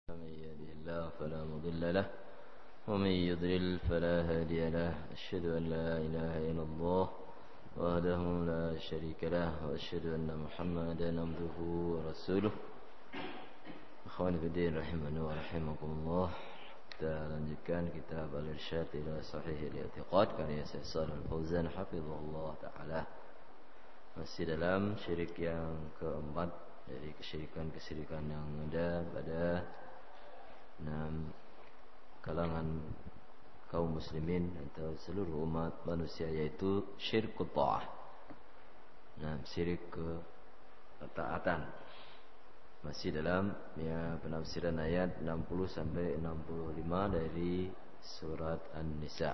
من يهده الله فلا مضل له ومن يضلل فلا هادي له أشهد أن لا إله إلا الله وحده لا شريك له وأشهد أن محمدا عبده ورسوله. Akhwani fi din rahimani wa rahimakumullah. Kita lanjutkan kitab Al-Irsyad ila Sahih Al-I'tiqad karya Syekh Shalih Al-Fauzan hafizahullah taala. Masih dalam syirik yang keempat dari kesyirikan-kesyirikan yang ada pada kalangan kaum muslimin atau seluruh umat manusia, yaitu syirkut ta'ah. Syirik ketaatan. Masih dalam penafsiran ayat 60 sampai 65 dari surat An-Nisa.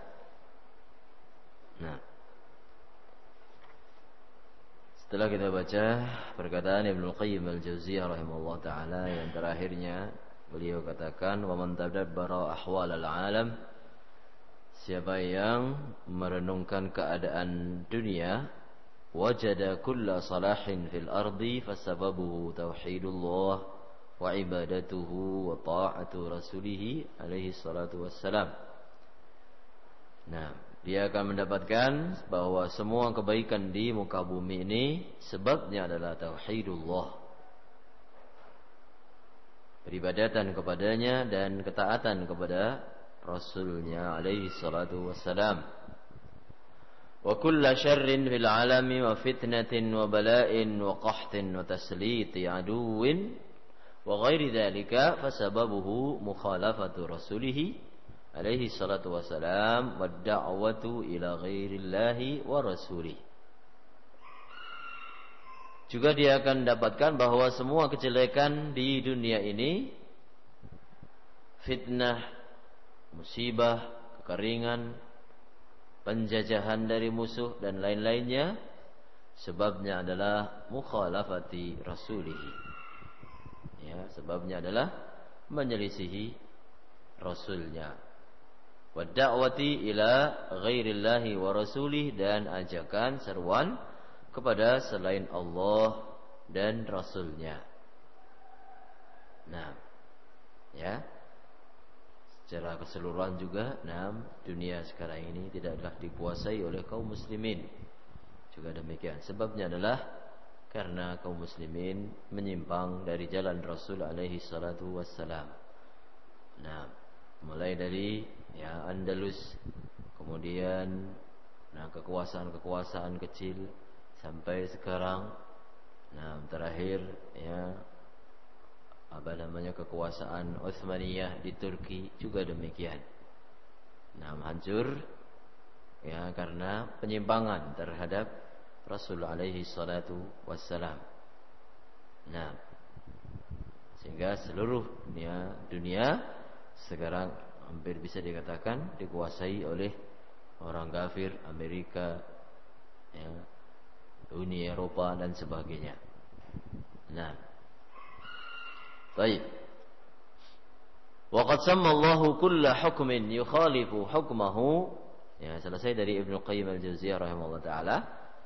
Setelah kita baca perkataan Ibnu Qayyim Al-Jauziyah rahimahullah taala yang terakhirnya, beliau katakan, "Wa man tadabbara ahwalal alam", siapa yang merenungkan keadaan dunia, wajada kulla salahin fil ardi fasababuhu tauhidullah wa ibadatuhu wa ta'atu rasulih alaihi salatu wassalam. Dia akan mendapatkan bahwa semua kebaikan di muka bumi ini sebabnya adalah tauhidullah, peribadatan kepadanya dan ketaatan kepada Rasulnya alaihi salatu wassalam. Wa kulla syarrin fil alami wa fitnatin wa bala'in wa qahtin wa tasliti aduwin wa ghairi dhalika fasababuhu mukhalafatu rasulih alaihi salatu wassalam wa da'watu ila ghairillahi wa rasulih. Juga dia akan mendapatkan bahwa semua kejelekan di dunia ini, fitnah, musibah, kekeringan, penjajahan dari musuh dan lain-lainnya, sebabnya adalah mukhalafati rasulih. Sebabnya adalah menyelisihi rasulnya. Wa da'wati ila ghairillahi wa rasulih, dan ajakan seruan kepada selain Allah dan rasulnya. Secara keseluruhan juga, dunia sekarang ini tidaklah dikuasai oleh kaum muslimin. Juga demikian. Sebabnya adalah karena kaum muslimin menyimpang dari jalan Rasul alaihi salatu wassalam. Mulai dari Andalus, kemudian kekuasaan-kekuasaan kecil sampai sekarang, terakhir kekuasaan Utsmaniyah di Turki juga demikian. Hancur karena penyimpangan terhadap Rasul alaihi salatu wassalam. Sehingga seluruh dunia sekarang hampir bisa dikatakan dikuasai oleh orang kafir, Amerika, Uni Eropa dan sebagainya. Baik. Wa qad samma Allahu kulla hukmin yukhalifu hukmahu. Selesai dari Ibnu Qayyim Al-Jauziyah rahimahullah taala.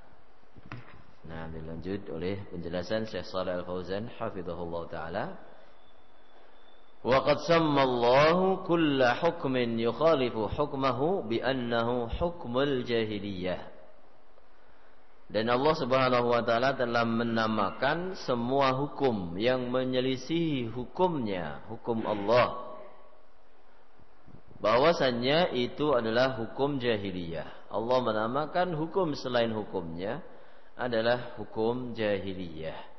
Dilanjut oleh penjelasan Syekh Shalih Al-Fauzan hafizahullah taala. Wa qad samma Allahu kulla hukmin yukhalifu hukmahu bi annahu hukmul jahiliyah. Dan Allah Subhanahu wa taala telah menamakan semua hukum yang menyelisihi hukumnya, hukum Allah, bahwasannya itu adalah hukum jahiliyah. Allah menamakan hukum selain hukumnya adalah hukum jahiliyah.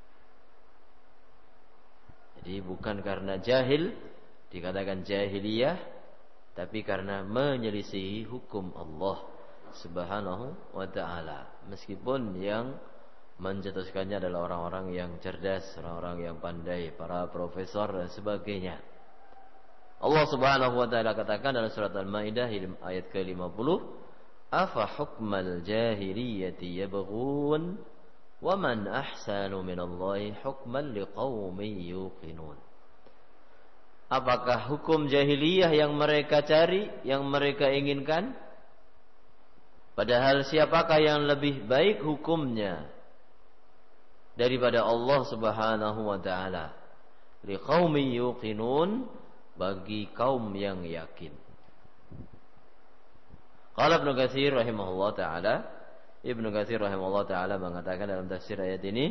Jadi bukan karena jahil dikatakan jahiliyah, tapi karena menyelisihi hukum Allah Subhanahu wa ta'ala. Meskipun yang mencetuskannya adalah orang-orang yang cerdas, orang-orang yang pandai, para profesor dan sebagainya. Allah Subhanahu wa ta'ala katakan dalam surat Al-Maidah ayat ke-50, "Afa hukmal jahiliyati yabghun wa man ahsanu minallahi hukman liqaumin yuqinun." Apakah hukum jahiliyah yang mereka cari, yang mereka inginkan? Padahal siapakah yang lebih baik hukumnya daripada Allah Subhanahu wa ta'ala liqaumin yuqinun, bagi kaum yang yakin. Qala Ibnu Katsir rahimahullah taala, Ibnu Katsir rahimahullah taala mengatakan dalam tafsir ayat ini,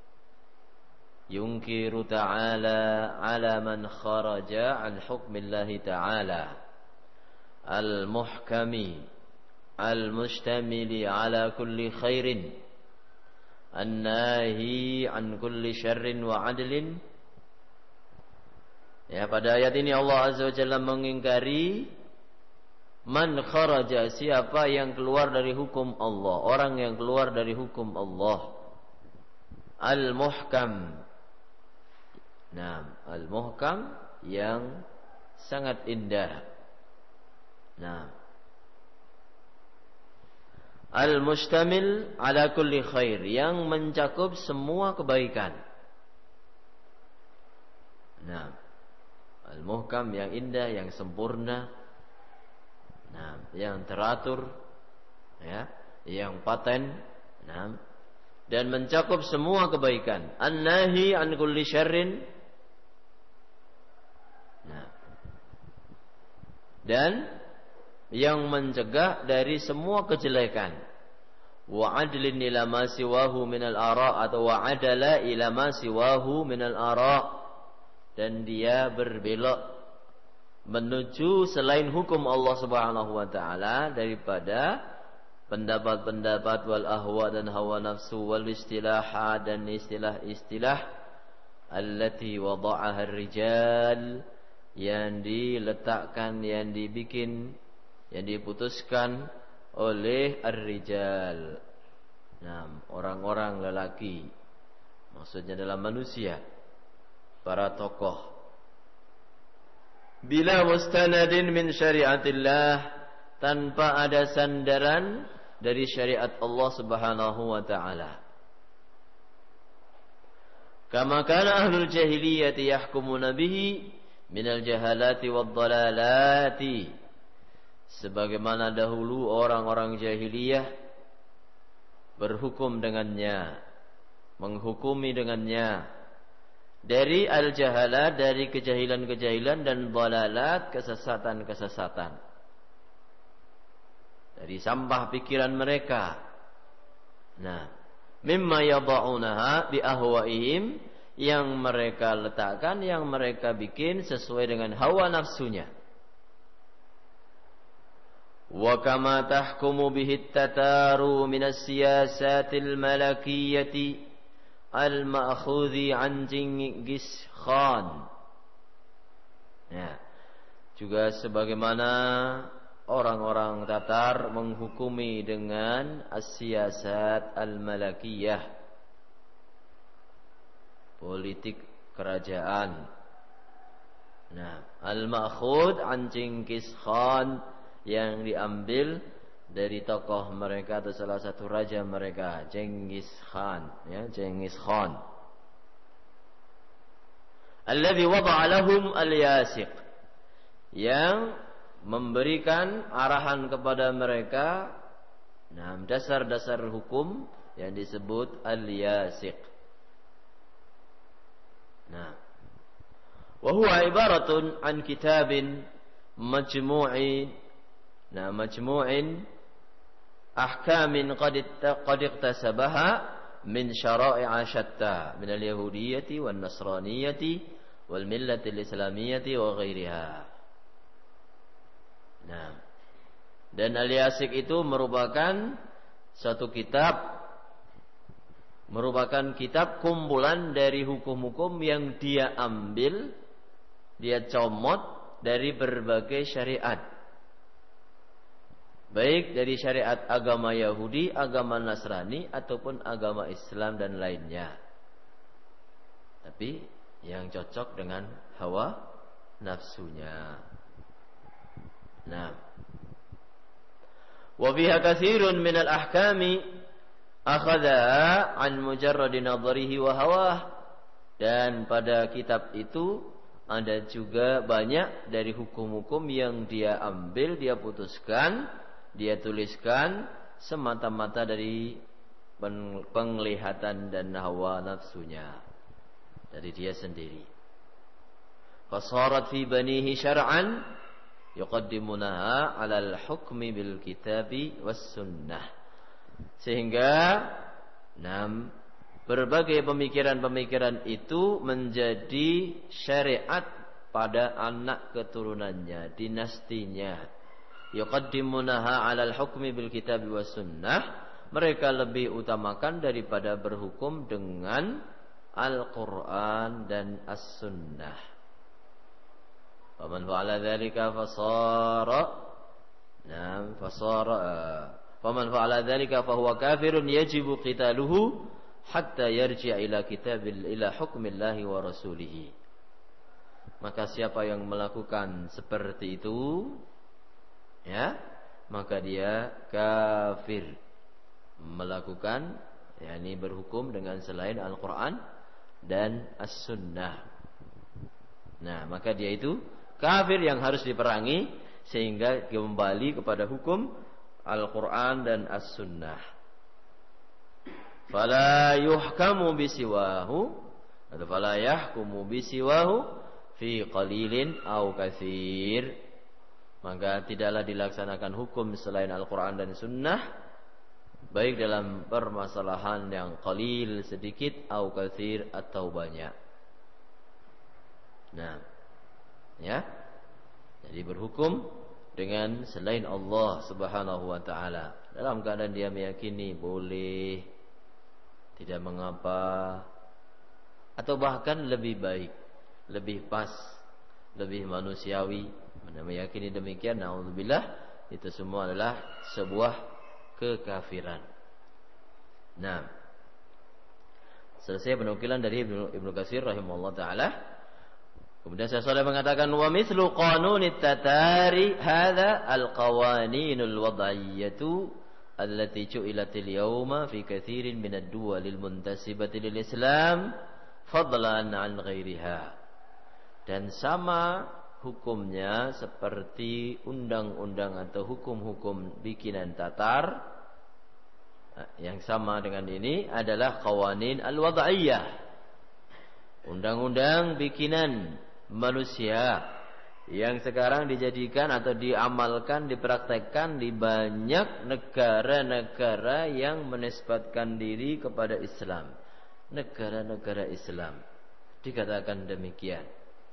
yunkiru ta'ala ala man kharaja an hukmillahi ta'ala al-muhkami al-mustamili ala kulli khairin an-nahi an kulli syarrin wa adlin. Ya, pada ayat ini Allah Azza wa Jalla mengingkari man kharaja, siapa yang keluar dari hukum Allah, orang yang keluar dari hukum Allah. Al-muhkam. Nah, al-muhkam yang sangat indah. Nah, al-mustamil ala kulli khair, yang mencakup semua kebaikan. Nah, al-muhkam yang indah, yang sempurna. Nah, yang teratur, ya, yang paten, nah, dan mencakup semua kebaikan. An-nahi an kulli syarrin, nah, dan yang mencegah dari semua kejelekan. Wa adlin ila ma siwahu minal ara', atau wa adala ila ma siwahu minal ara', dan dia berbelok menuju selain hukum Allah Subhanahu wa taala daripada pendapat-pendapat wal ahwa dan hawa nafsu wal istilahat dan istilah-istilah allati wada'aha ar-rijal, yang diletakkan, yang dibikin, yang diputuskan oleh ar-rijal. Nah, orang-orang lelaki, maksudnya dalam manusia, para tokoh. Bila mustanadin min syariatillah, tanpa ada sandaran dari syariat Allah Subhanahu wa taala. Kama kana ahlul jahiliyati yahkumuna bihi minal jahalati wad dalalati, sebagaimana dahulu orang-orang jahiliyah berhukum dengannya, menghukumi dengannya, dari al-jahalat, dari kejahilan-kejahilan, dan dalalat, kesesatan-kesesatan, dari sampah pikiran mereka. Nah, mimma yada'unaha bi ahwaihim, yang mereka letakkan, yang mereka bikin sesuai dengan hawa nafsunya. Wa kama tahkumu bihi tataru minas siyasatil malakiyyati al-ma'khudhi an Genghis Khan. Ya, juga sebagaimana orang-orang Tatar menghukumi dengan as-siyasat al-malakiyah, politik kerajaan. Nah, al-ma'khudh an Genghis Khan, yang diambil dari tokoh mereka atau salah satu raja mereka, Genghis Khan, ya, Genghis Khan. Alladhi wada'a lahum al-yasiq, yang memberikan arahan kepada mereka, nah, dasar-dasar hukum yang disebut al-yasiq. Nah, wa huwa ibaratun an kitabin majmu'in, nah, majmu'in ahkamin qad iqtasabaha min syara'i'a syatta min al-yahudiyyati wan nasraniyyati wal millati al-islamiyyati wa ghairiha. Nah, dan al-yasik itu merupakan satu kitab, merupakan kitab kumpulan dari hukum-hukum yang dia ambil, dia comot dari berbagai syariat, baik dari syariat agama Yahudi, agama Nasrani, ataupun agama Islam dan lainnya, tapi yang cocok dengan hawa nafsunya. Nah, wa fiha katsirun min al-ahkami akhadha an mujarradi nadharihi wa hawah, dan pada kitab itu ada juga banyak dari hukum-hukum yang dia ambil, dia putuskan, dia tuliskan semata-mata dari penglihatan dan hawa nafsunya, dari dia sendiri. fasarat fi banihi syar'an yuqaddimunaha 'alal hukmi bil kitabi was sunnah. Sehingga berbagai pemikiran-pemikiran itu menjadi syariat pada anak keturunannya, dinastinya. Yuqaddimunaha 'alal hukmi bil kitabi was sunnah. Mereka lebih utamakan daripada berhukum dengan Al-Quran dan As-Sunnah. Faman fa'ala dzalika faman fa'ala dzalika fahuwa kafirun yajibu qitaluhu hatta yarji'a ila hukmillahi wa rasulihi. Maka siapa yang melakukan seperti itu, ya, maka dia kafir, melakukan, yakni berhukum dengan selain Al-Quran dan As-Sunnah. Nah, maka dia itu kafir yang harus diperangi, sehingga kembali kepada hukum Al-Quran dan As-Sunnah. Fala yuhkamu bisiwahu atau fala yahkumu bisiwahu fi qalilin au katsir. Maka tidaklah dilaksanakan hukum selain Al-Quran dan Sunnah, baik dalam permasalahan yang qalil sedikit, au katsir atau banyak. Nah, ya. Jadi berhukum dengan selain Allah Subhanahu wa taala dalam keadaan dia meyakini boleh, tidak mengapa, atau bahkan lebih baik, lebih pas, lebih manusiawi. Mana meyakini demikian, naudzubillah, itu semua adalah sebuah kekafiran. Nah, selesai penukilan dari Ibnu Katsir rahimahullah taala. Kemudian Syekh Shalih mengatakan, wa mithlu qanunit tatari hadza al-qawaninul wad'iyyatu allati ju'ilatil yawma fi katsirin minad duwalil muntasibati lil Islam fadlan an ghairiha. Dan sama hukumnya seperti undang-undang atau hukum-hukum bikinan Tatar. Yang sama dengan ini adalah qawanin al-wad'iyyah, undang-undang bikinan manusia yang sekarang dijadikan atau diamalkan, dipraktekkan di banyak negara-negara yang menisbatkan diri kepada Islam. Negara-negara Islam dikatakan demikian.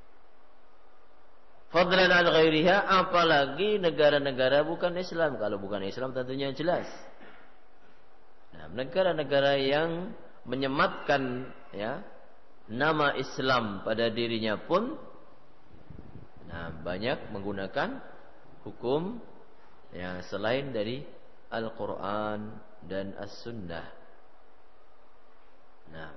Fadlan an ghairiha, apalagi negara-negara bukan Islam. Kalau bukan Islam tentunya jelas. Nah, negara-negara yang menyematkan, ya, nama Islam pada dirinya pun, nah, banyak menggunakan hukum yang selain dari Al-Quran dan As-Sunnah. Nah,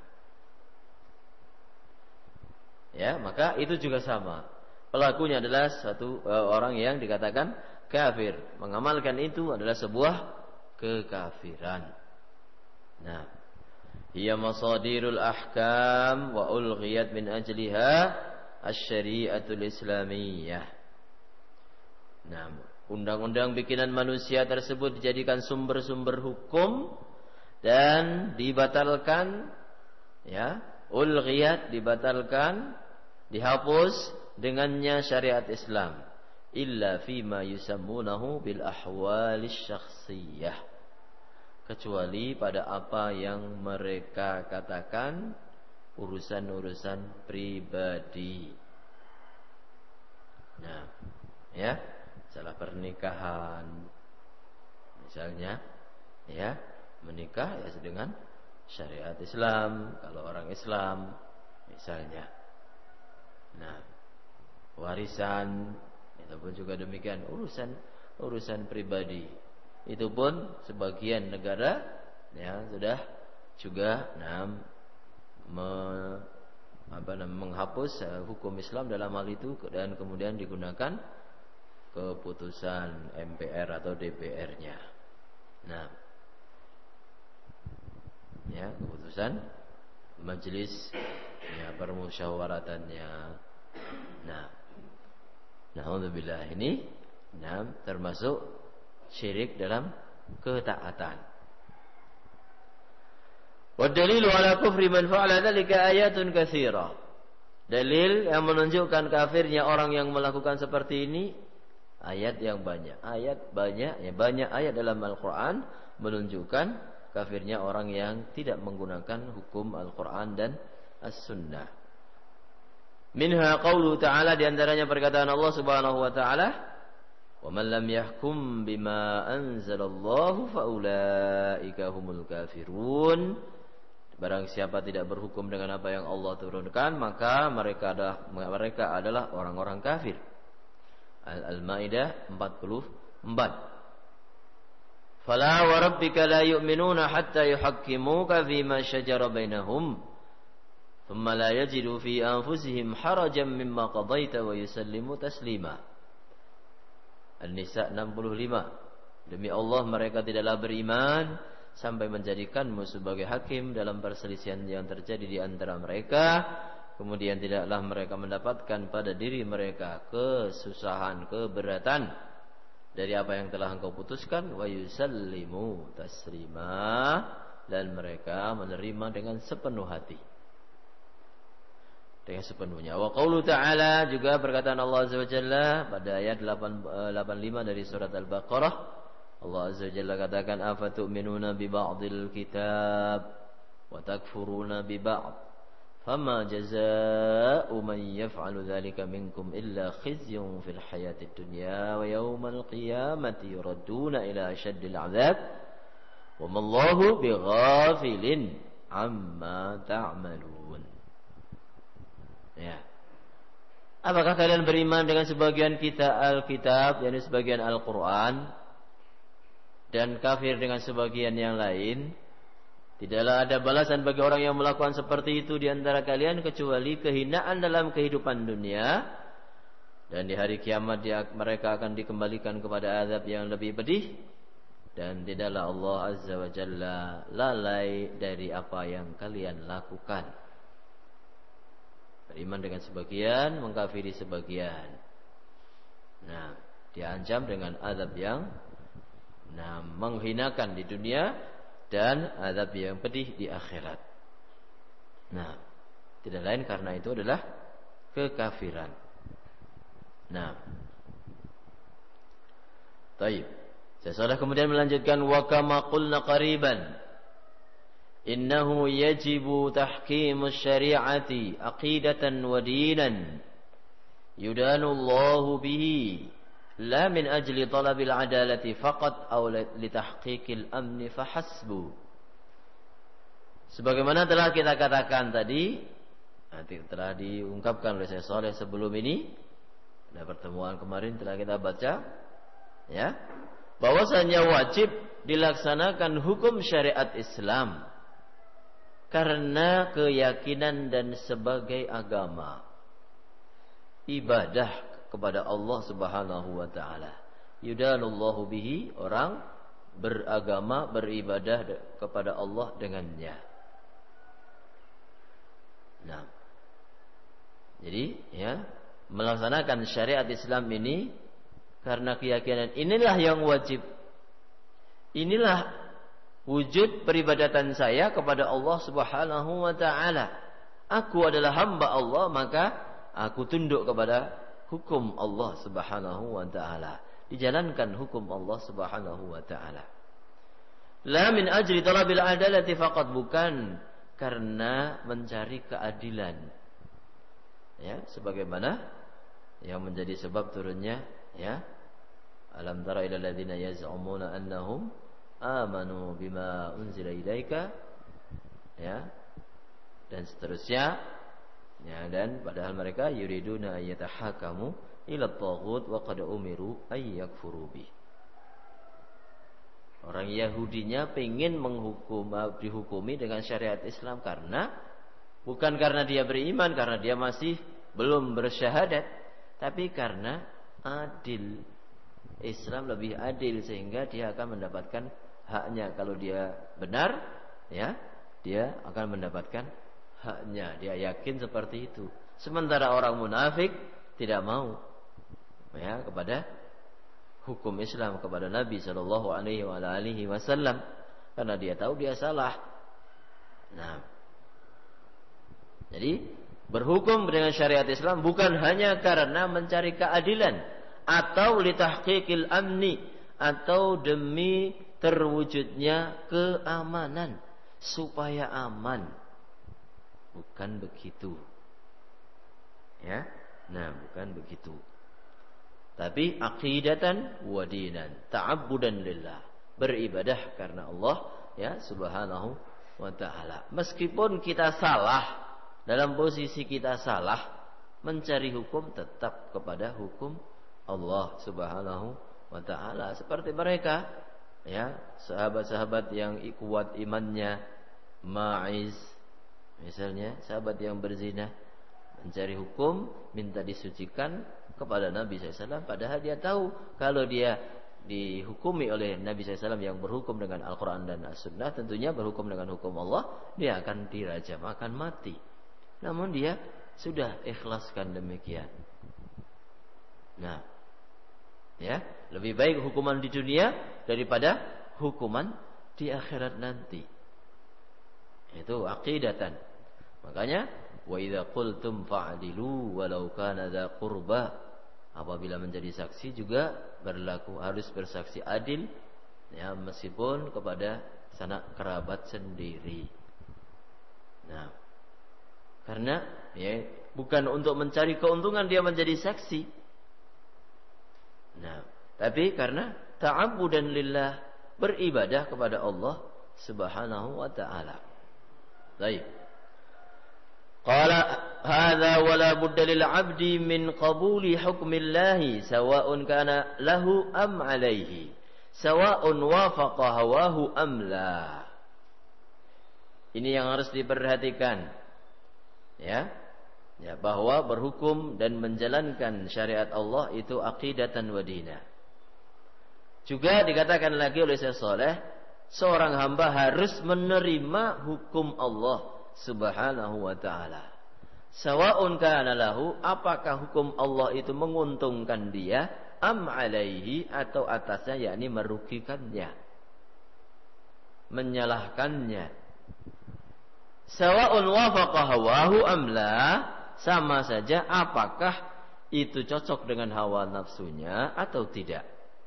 ya, maka itu juga sama. Pelakunya adalah satu orang yang dikatakan kafir. Mengamalkan itu adalah sebuah kekafiran. Nah, hiya masadirul ahkam wa ulghiyat min ajliha asy-syari'atul islamiyah. Nah, undang-undang bikinan manusia tersebut dijadikan sumber-sumber hukum dan dibatalkan, ya, ulghiyat, dibatalkan, dihapus dengannya syariat Islam, illa fima yusammunahu bil ahwalis syakhsiyah, kecuali pada apa yang mereka katakan urusan-urusan pribadi. Nah, ya, salah pernikahan misalnya, ya, menikah ya dengan syariat Islam kalau orang Islam misalnya. Nah, warisan itu pun juga demikian, urusan pribadi. Itu pun sebagian negara, ya, sudah juga menghapus hukum Islam dalam hal itu, dan kemudian digunakan keputusan MPR atau DPR-nya. Nah, ya, keputusan majelis, ya, permusyawaratannya. Nah, naudzubillah, ini termasuk syirik dalam ketaatan. Wa dalilu ala kufri man fa'ala dzalika ayatun katsirah. Dalil yang menunjukkan kafirnya orang yang melakukan seperti ini, ayat yang banyak. Banyak ayat dalam Al-Quran menunjukkan kafirnya orang yang tidak menggunakan hukum Al-Quran dan As-Sunnah. Minha qawlu ta'ala, diantaranya perkataan Allah subhanahu wa ta'ala, وَمَنْ لَمْ يَحْكُمْ بِمَا أَنْزَلَ اللَّهُ فَأُولَئِكَ هُمُ الْكَافِرُونَ. Barang siapa tidak berhukum dengan apa yang Allah turunkan, maka mereka adalah orang-orang kafir. Al-Maidah 44. فَلَا وَرَبِّكَ لَا يُؤْمِنُونَ حَتَّى يُحَكِّمُوكَ فِيمَا شَجَرَ بَيْنَهُمْ ثُمَّ لَا يَجِدُوا فِي أَنفُسِهِمْ حَرَجًا مِّمَّا قَضَيْتَ وَيُسَلِّمُوا تَسْلِيمًا. An-Nisa 65. Demi Allah, mereka tidaklah beriman sampai menjadikanmu sebagai hakim dalam perselisihan yang terjadi di antara mereka, kemudian tidaklah mereka mendapatkan pada diri mereka kesusahan, keberatan dari apa yang telah engkau putuskan, wa yusallimu taslima, dan mereka menerima dengan sepenuh hati, dengan sepenuhnya. Wa qaulu ta'ala, juga perkataan Allah Azza wa Jalla pada ayat 85 dari surat Al-Baqarah. Allah Azza wa Jalla katakan, afatu'minuna bi ba'dil kitab wa takfuruna bi ba'd, fama jazaa'u man yaf'alu dzalika minkum illa khizyun fil hayatid dunya wa yawmal qiyamati yuradduna ila ashaddil 'adzab wa mallahu bighafilin amma ta'malun. Ya. Apakah kalian beriman dengan sebagian Alkitab, yakni sebagian Al-Quran, dan kafir dengan sebagian yang lain? Tidaklah ada balasan bagi orang yang melakukan seperti itu di antara kalian kecuali kehinaan dalam kehidupan dunia, dan di hari kiamat mereka akan dikembalikan kepada azab yang lebih pedih. Dan tidaklah Allah Azza wa Jalla lalai dari apa yang kalian lakukan. Beriman dengan sebagian, mengkafiri sebagian. Nah, diancam dengan azab yang menghinakan di dunia dan azab yang pedih di akhirat. Nah, tidak lain karena itu adalah kekafiran. Nah, baik. Sesudah kemudian melanjutkan, wa kama qulna qariban innahu yajibu tahkimu syari'ati aqidatan wa dinan yudanu Allahu bihi la min ajli talabil adalati faqat aw li tahqiqil amni fahasbu. Sebagaimana telah kita katakan tadi, nanti telah diungkapkan oleh Syekh Shalih sebelum ini, pada pertemuan kemarin telah kita baca, ya, bahwasanya wajib dilaksanakan hukum syariat Islam karena keyakinan dan sebagai agama, ibadah kepada Allah Subhanahu wa taala. Yudanullahu bihi, orang beragama, beribadah kepada Allah dengannya. Nah, jadi ya, melaksanakan syariat Islam ini karena keyakinan inilah yang wajib. Inilah wujud peribadatan saya kepada Allah Subhanahu wa taala. Aku adalah hamba Allah, maka aku tunduk kepada hukum Allah Subhanahu wa taala. Dijalankan hukum Allah Subhanahu wa taala. La min ajli talabil adalati faqat, bukan karena mencari keadilan. Ya, sebagaimana yang menjadi sebab turunnya, ya, alam tara ilal ladzina yaz'umuna annahum amanu bima unzila ilaika, ya, dan seterusnya, ya, dan padahal mereka yuriduna ayyatahakamu ila at-taghut wa qad umiru ay yakfuru bih. Orang Yahudinya pengen dihukumi dengan syariat Islam bukan karena dia beriman, karena dia masih belum bersyahadat, tapi karena adil. Islam lebih adil sehingga dia akan mendapatkan haknya. Kalau dia benar, ya, dia akan mendapatkan haknya. Dia yakin seperti itu. Sementara orang munafik tidak mau, ya, kepada hukum Islam, kepada Nabi sallallahu alaihi wasallam, karena dia tahu dia salah. Nah, jadi berhukum dengan syariat Islam bukan hanya karena mencari keadilan atau litahqiqil amni, atau demi terwujudnya keamanan, supaya aman. Bukan begitu. Ya. Nah, bukan begitu. Tapi aqidatan wa dinan, ta'abbudan lillah, beribadah karena Allah ya Subhanahu wa taala. Meskipun kita salah, dalam posisi kita salah, mencari hukum tetap kepada hukum Allah Subhanahu wa taala. Seperti mereka ya, sahabat-sahabat yang kuat imannya, Ma'iz misalnya, sahabat yang berzina, mencari hukum, minta disucikan kepada Nabi SAW, padahal dia tahu kalau dia dihukumi oleh Nabi SAW yang berhukum dengan Al-Quran dan As-Sunnah, tentunya berhukum dengan hukum Allah, dia akan dirajam, akan mati. Namun dia sudah ikhlaskan demikian. Nah, ya, lebih baik hukuman di dunia daripada hukuman di akhirat nanti. Itu aqidatan. Makanya wa idza qultum fa'dilu walau kana dza qurba, apabila menjadi saksi juga berlaku harus bersaksi adil ya, meskipun kepada sanak kerabat sendiri. Nah, karena ya bukan untuk mencari keuntungan dia menjadi saksi. Nah, tapi karena ta'abbudan lillah, beribadah kepada Allah Subhanahu wa taala. Baik. Qala hadza wala budda lil 'abdi min qabuli hukmillahi sawa'un kana lahu am 'alaihi, sawa'un wafaqa hawahu am la. Ini yang harus diperhatikan. Ya. Ya, bahwa berhukum dan menjalankan syariat Allah itu aqidatan wa dina. Juga dikatakan lagi oleh Syekh Saleh, seorang hamba harus menerima hukum Allah Subhanahu wa ta'ala. Sawa'un kana lahu, apakah hukum Allah itu menguntungkan dia, am alaihi, atau atasnya, yakni merugikannya, menyalahkannya. Sawa'un wafaqa hawahu am la, sama saja apakah itu cocok dengan hawa nafsunya atau tidak.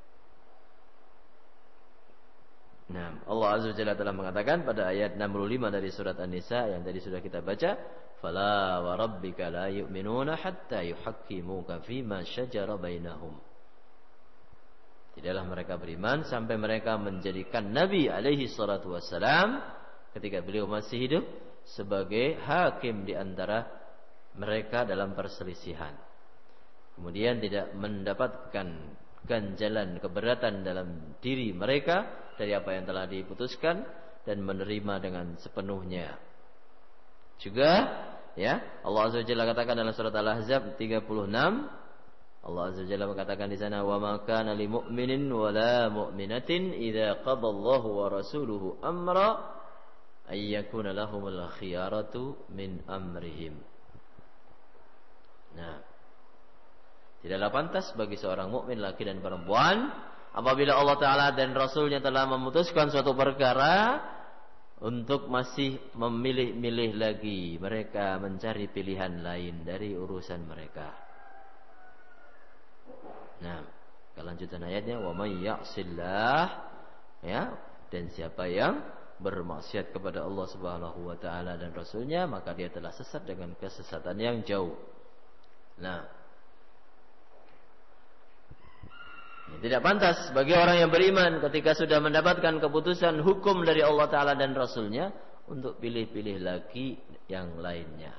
Nah, Allah Azza wa Jalla telah mengatakan pada ayat 65 dari surat An-Nisa yang tadi sudah kita baca, "Fala wa rabbika la yu'minuna hatta yuhaqqimuka fima syajara bainahum." Tidaklah mereka beriman sampai mereka menjadikan Nabi alaihi salatu wassalam ketika beliau masih hidup sebagai hakim di antara mereka dalam perselisihan. Kemudian tidak mendapatkan ganjalan keberatan dalam diri mereka dari apa yang telah diputuskan dan menerima dengan sepenuhnya. Juga ya, Allah Azza wa Jalla katakan dalam surat Al-Ahzab 36, Allah Azza wa Jalla mengatakan di sana, "Wa ma kana lil mu'minin wa la mu'minatin idza qada Allahu wa rasuluhu amra ay yakuna lahumul khiyaratu min amrihim." Nah, tidaklah pantas bagi seorang mukmin laki dan perempuan apabila Allah Ta'ala dan Rasulnya telah memutuskan suatu perkara untuk masih memilih-milih lagi, mereka mencari pilihan lain dari urusan mereka. Nah, kelanjutan ayatnya, wa may ya'sillah, ya, dan siapa yang bermaksiat kepada Allah Subhanahu wa taala dan Rasulnya, maka dia telah sesat dengan kesesatan yang jauh. Nah, tidak pantas bagi orang yang beriman ketika sudah mendapatkan keputusan hukum dari Allah Ta'ala dan Rasulnya untuk pilih-pilih lagi yang lainnya.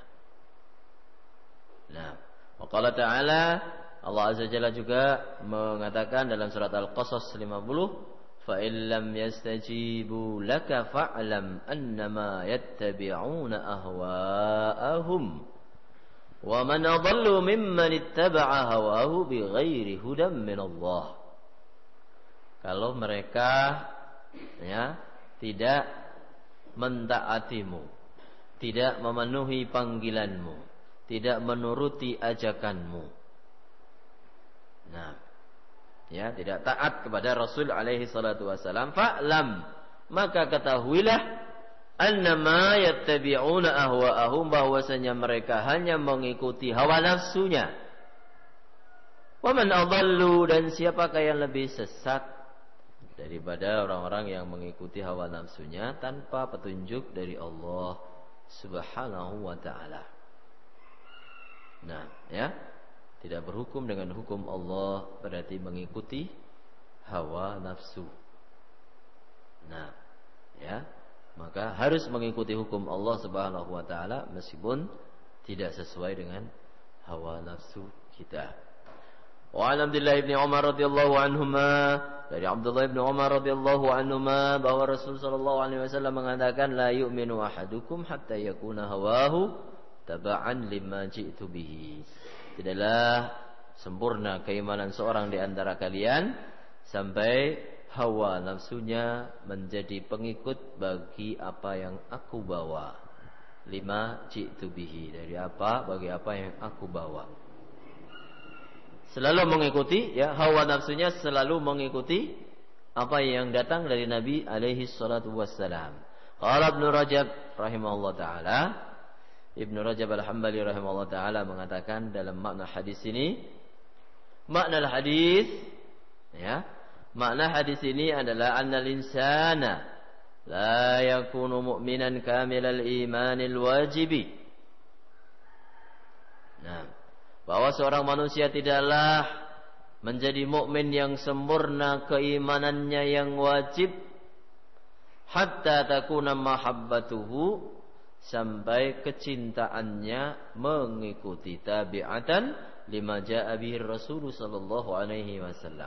Nah, waqala ta'ala, Allah Azza Jalla juga mengatakan dalam surat Al-Qasas 50, فَإِن لَّمْ يَسْتَجِيبُوا لَكَ فَاعْلَمْ أَنَّمَا يَتَّبِعُونَ أَهْوَاءَهُمْ وَمَنْ أَضَلُّ مِمَّنِ اتَّبَعَ هَوَاهُ بِغَيْرِ هُدًى مِنَ اللَّهِ. Kalau mereka ya tidak mentaatimu, tidak memenuhi panggilanmu, tidak menuruti ajakanmu, nah, ya, tidak taat kepada Rasul alaihi salatu wasalam, fa'lam, maka ketahuilah annama yattabi'una ahwa'ahum, bahwasanya mereka hanya mengikuti hawa nafsunya. Wa man adallu, dan siapakah yang lebih sesat daripada orang-orang yang mengikuti hawa nafsunya tanpa petunjuk dari Allah Subhanahu wa ta'ala. Nah, ya, tidak berhukum dengan hukum Allah berarti mengikuti hawa nafsu. Nah, ya, maka harus mengikuti hukum Allah Subhanahu wa ta'ala meskipun tidak sesuai dengan hawa nafsu kita. Wa Abdullah bin Umar radhiyallahu anhuma, dari Abdullah bin Umar radhiyallahu anhuma bahwa Rasul sallallahu alaihi wasallam mengatakan la yu'minu ahadukum hatta yakuna hawahu taba'an lima ji'tu bihi. Tidaklah sempurna keimanan seorang di antara kalian sampai hawa nafsunya menjadi pengikut bagi apa yang aku bawa. Lima ji'tu bihi, dari apa bagi apa yang aku bawa. Selalu mengikuti, ya, hawa nafsunya selalu mengikuti apa yang datang dari Nabi alaihi salatu wassalam. Qala Ibnu Rajab rahimahullah taala, Ibnu Rajab al-Hambali rahimahullah taala mengatakan dalam makna hadis ini, makna hadis, ya, makna hadis ini adalah annal insana la yakunu mu'minan kamilal imanil wajibi. Nah, bahwa seorang manusia tidaklah menjadi mukmin yang sempurna keimanannya yang wajib hatta takuna mahabbatuhu, sampai kecintaannya mengikuti tabi'atan lima ja'a bihi Rasul sallallahu alaihi wasallam.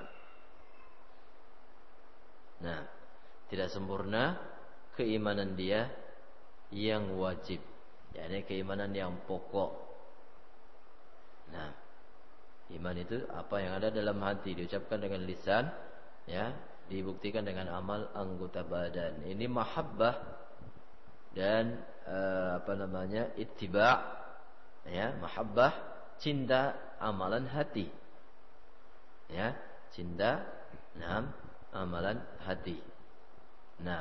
Nah, tidak sempurna keimanan dia yang wajib, yakni keimanan yang pokok. Nah, iman itu apa yang ada dalam hati, diucapkan dengan lisan, ya, dibuktikan dengan amal anggota badan. Ini mahabbah dan ittiba', ya, mahabbah, cinta, amalan hati, ya, cinta, nah, amalan hati. Nah,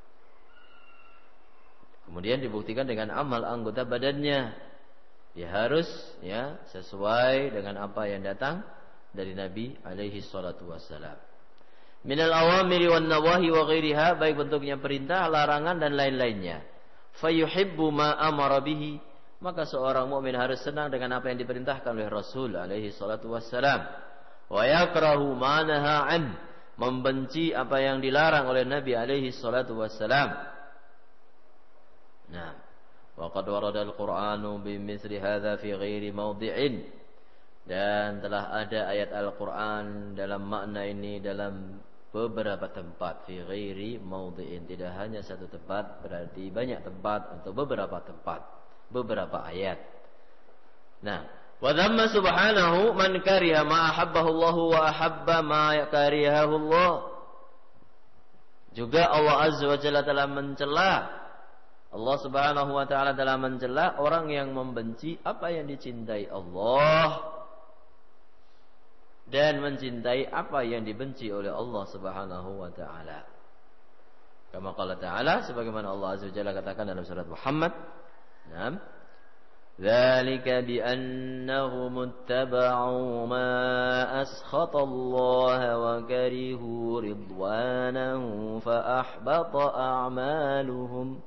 kemudian dibuktikan dengan amal anggota badannya. Dia harus, ya, sesuai dengan apa yang datang dari Nabi alaihi salatu wassalam. Minal awamiri wan nawahi wa ghairiha, baik bentuknya perintah, larangan dan lain-lainnya. Fayuhibbu ma amara bihi, maka seorang mukmin harus senang dengan apa yang diperintahkan oleh Rasul alaihi salatu wassalam. Wa yakrahu ma nahaa an, membenci apa yang dilarang oleh Nabi alaihi salatu wassalam. Nah, waqad warada al-Qur'anu bimithli hadza fi ghairi mawdi'in, dan telah ada ayat Al-Qur'an dalam makna ini dalam beberapa tempat. Fi ghairi mawdi'in, tidak hanya satu tempat, berarti banyak tempat atau beberapa tempat, beberapa ayat. Nah, wa dhamma subhanahu man kariha ma ahabbahu Allah wa ahabba ma karihahu Allah. Juga Allah azza wa jalla telah mencela, Allah subhanahu wa ta'ala telah mencela orang yang membenci apa yang dicintai Allah dan mencintai apa yang dibenci oleh Allah subhanahu wa ta'ala. Kama qala ta'ala, sebagaimana Allah azza wa jalla katakan dalam surat Muhammad, nah, dzalika bi annahum ittaba'u ma askhata Allah wa karihu ridwanahu fa ahbata a'maluhum.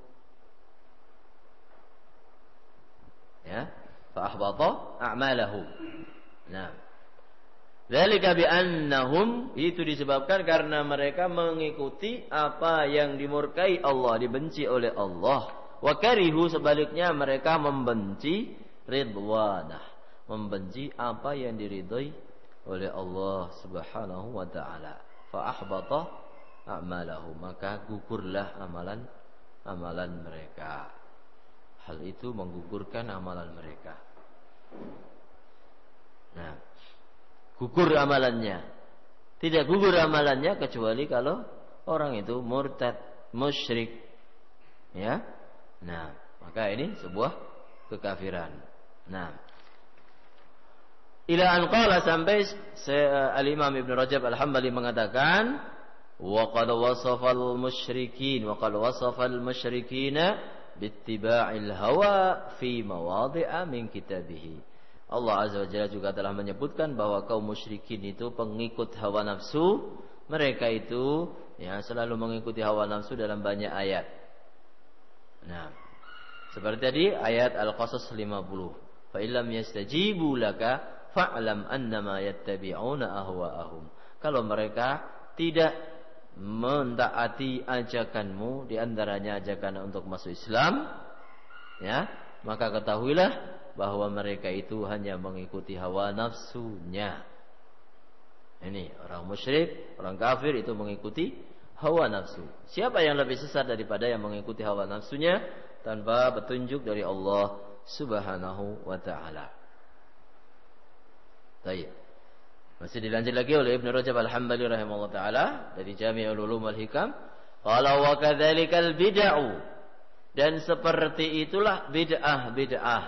Ya, fa ahbata a'malahum. Nah, dzalika bi annahum, itu disebabkan karena mereka mengikuti apa yang dimurkai Allah, dibenci oleh Allah. Wa karihu, sebaliknya mereka membenci ridwanah, membenci apa yang diridhai oleh Allah Subhanahu wa taala. Fa ahbata a'malahum, maka gugurlah amalan mereka. Hal itu menggugurkan amalan mereka. Nah, gugur amalannya. Tidak gugur amalannya kecuali kalau orang itu murtad, musyrik. Ya. Nah, maka ini sebuah kekafiran. Nah, ila an qala, sampai Al-Imam Ibnu Rajab Al-Hambali mengatakan, وقد وصف المشركين باتباع الهوى في مواضع من كتابه. Allah Azza wa Jalla juga telah menyebutkan bahwa kaum musyrikin itu pengikut hawa nafsu. Mereka itu selalu mengikuti hawa nafsu dalam banyak ayat. Nah, seperti tadi ayat Al-Qasas 50. Fa illam yastajibu laka fa'lam annama yattabi'una ahwa'ahum. Kalau mereka tidak mentaati ajakanmu, di antaranya ajakan untuk masuk Islam, maka ketahuilah bahwa mereka itu hanya mengikuti hawa nafsunya. Ini orang musyrik, orang kafir itu mengikuti hawa nafsu. Siapa yang lebih sesat daripada yang mengikuti hawa nafsunya tanpa petunjuk dari Allah Subhanahu wa taala. Baik. Masih dilanjut lagi oleh Ibnu Rajab Al-Hambali rahimahullah taala dari Jami'ul Ulum wal Hikam, qala wa kadzalikal bid'ah, dan seperti itulah bid'ah.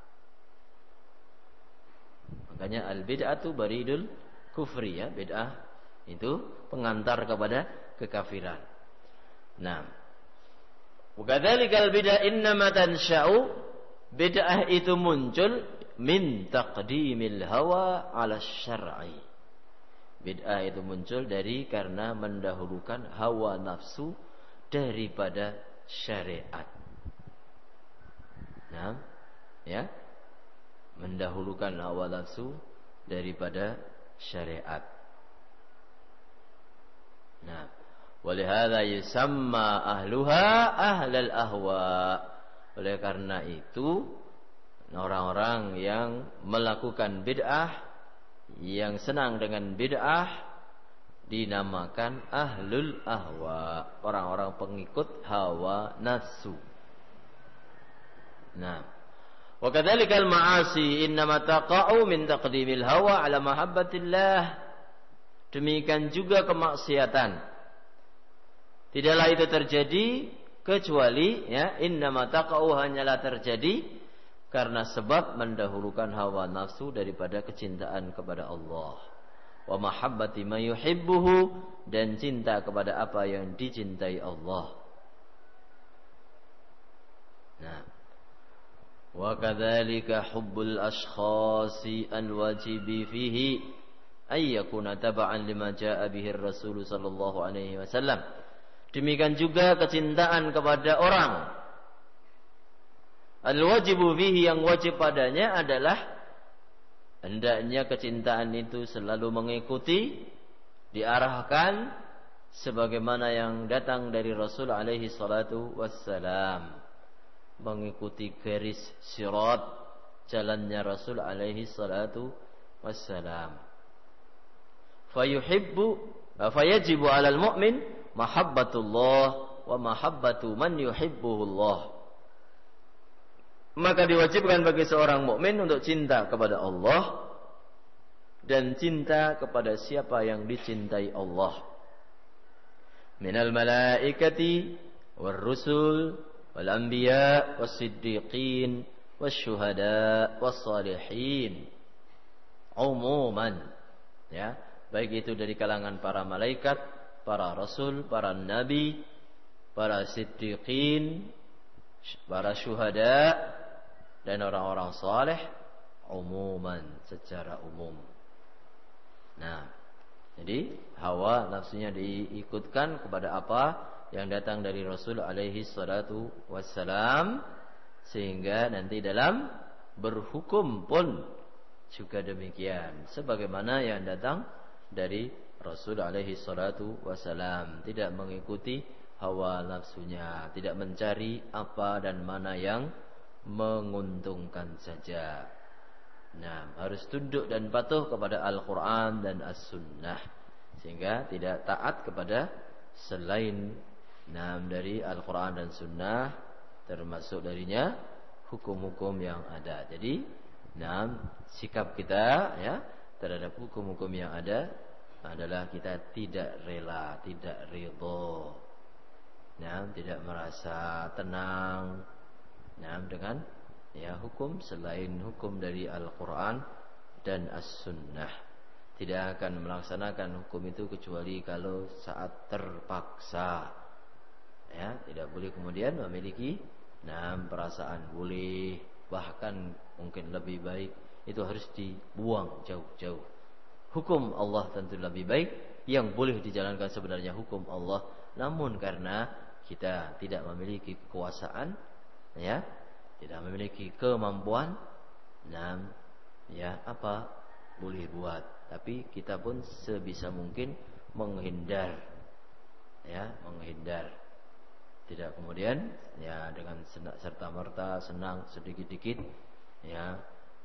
Makanya al-bid'atu baridul kufri, bid'ah itu pengantar kepada kekafiran. Nah, wa kadzalikal bid'ah innama tansha'u, bid'ah itu muncul min taqdimil hawa 'ala syar'i. Bid'ah itu muncul karena mendahulukan hawa nafsu daripada syariat. Nah, mendahulukan hawa nafsu daripada syariat. Nah, walihada yusamma ahluha ahlal ahwa. Oleh karena itu orang-orang yang melakukan bid'ah, yang senang dengan bid'ah, dinamakan ahlul ahwa, orang-orang pengikut hawa nafsu. Nah, wa kadzalikal ma'asi innama taqa'u min taqdimil hawa 'ala mahabbatillah. Demikian juga kemaksiatan, tidaklah itu terjadi kecuali innama taqa'u, hanyalah terjadi karena sebab mendahulukan hawa nafsu daripada kecintaan kepada Allah. Wa mahabbati ma yuhibbuhu, dan cinta kepada apa yang dicintai Allah. Nah, wa kadzalika hubbul ashkhasi al-wajibi fihi ay yakuna tab'an lima jaa'a bihi Rasul sallallahu alaihi wasallam. Demikian juga kecintaan kepada orang, al-wajibu fihi, yang wajib padanya adalah hendaknya kecintaan itu selalu mengikuti, diarahkan sebagaimana yang datang dari Rasul alaihi salatu wassalam, mengikuti garis sirat, jalannya Rasul alaihi salatu wassalam. Fayajibu 'alal mu'min mahabbatullah wa mahabbatu man yuhibbuhullah. Maka diwajibkan bagi seorang mukmin untuk cinta kepada Allah dan cinta kepada siapa yang dicintai Allah. Minal malaikati war rusul wal anbiya was siddiqin was syuhada was salihin. Umuman, baik itu dari kalangan para malaikat, para rasul, para nabi, para siddiqin, para syuhada, dan orang-orang saleh, umuman, secara umum. Nah, jadi hawa nafsunya diikutkan kepada apa yang datang dari Rasul alaihi salatu wassalam, sehingga nanti dalam berhukum pun juga demikian, sebagaimana yang datang dari Rasul alaihi salatu wassalam, tidak mengikuti hawa nafsunya, tidak mencari apa dan mana yang menguntungkan saja. Nah, harus tunduk dan patuh kepada Al-Quran dan As-Sunnah, sehingga tidak taat kepada selain dari Al-Quran dan Sunnah, termasuk darinya hukum-hukum yang ada. Jadi, sikap kita terhadap hukum-hukum yang ada adalah kita tidak rela, tidak ridho, tidak merasa tenang dengan hukum selain hukum dari Al-Quran dan As-Sunnah. tidak akan melaksanakan hukum itu kecuali kalau saat terpaksa. Ya, tidak boleh kemudian memiliki perasaan boleh, bahkan mungkin lebih baik, itu harus dibuang jauh-jauh. Hukum Allah tentu lebih baik, yang boleh dijalankan sebenarnya hukum Allah, namun karena kita tidak memiliki kekuasaan, ya, tidak memiliki kemampuan, ya apa boleh buat, tapi kita pun sebisa mungkin menghindar, ya, menghindar. Tidak kemudian ya dengan serta merta senang sedikit-dikit, ya,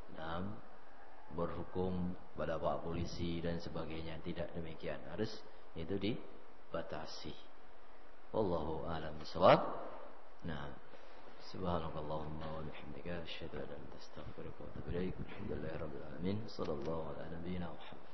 berhukum pada Pak Polisi dan sebagainya. Tidak demikian, harus itu dibatasi. Wallahu a'lam bishawab. Nah, subhanakallahumma wa bihamdika asyhadu an la ilaha illa anta astaghfiruka wa atubu ilaik. Alhamdulillahirabbil alamin. Shallallahu ala nabiyyina Muhammad.